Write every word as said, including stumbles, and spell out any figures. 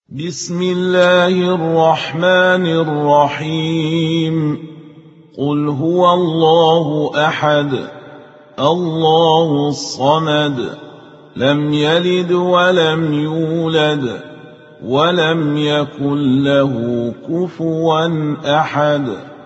بسم الله الرحمن الرحيم. قل هو الله أحد الله الصمد لم يلد ولم يولد ولم يكن له كفوا أحد.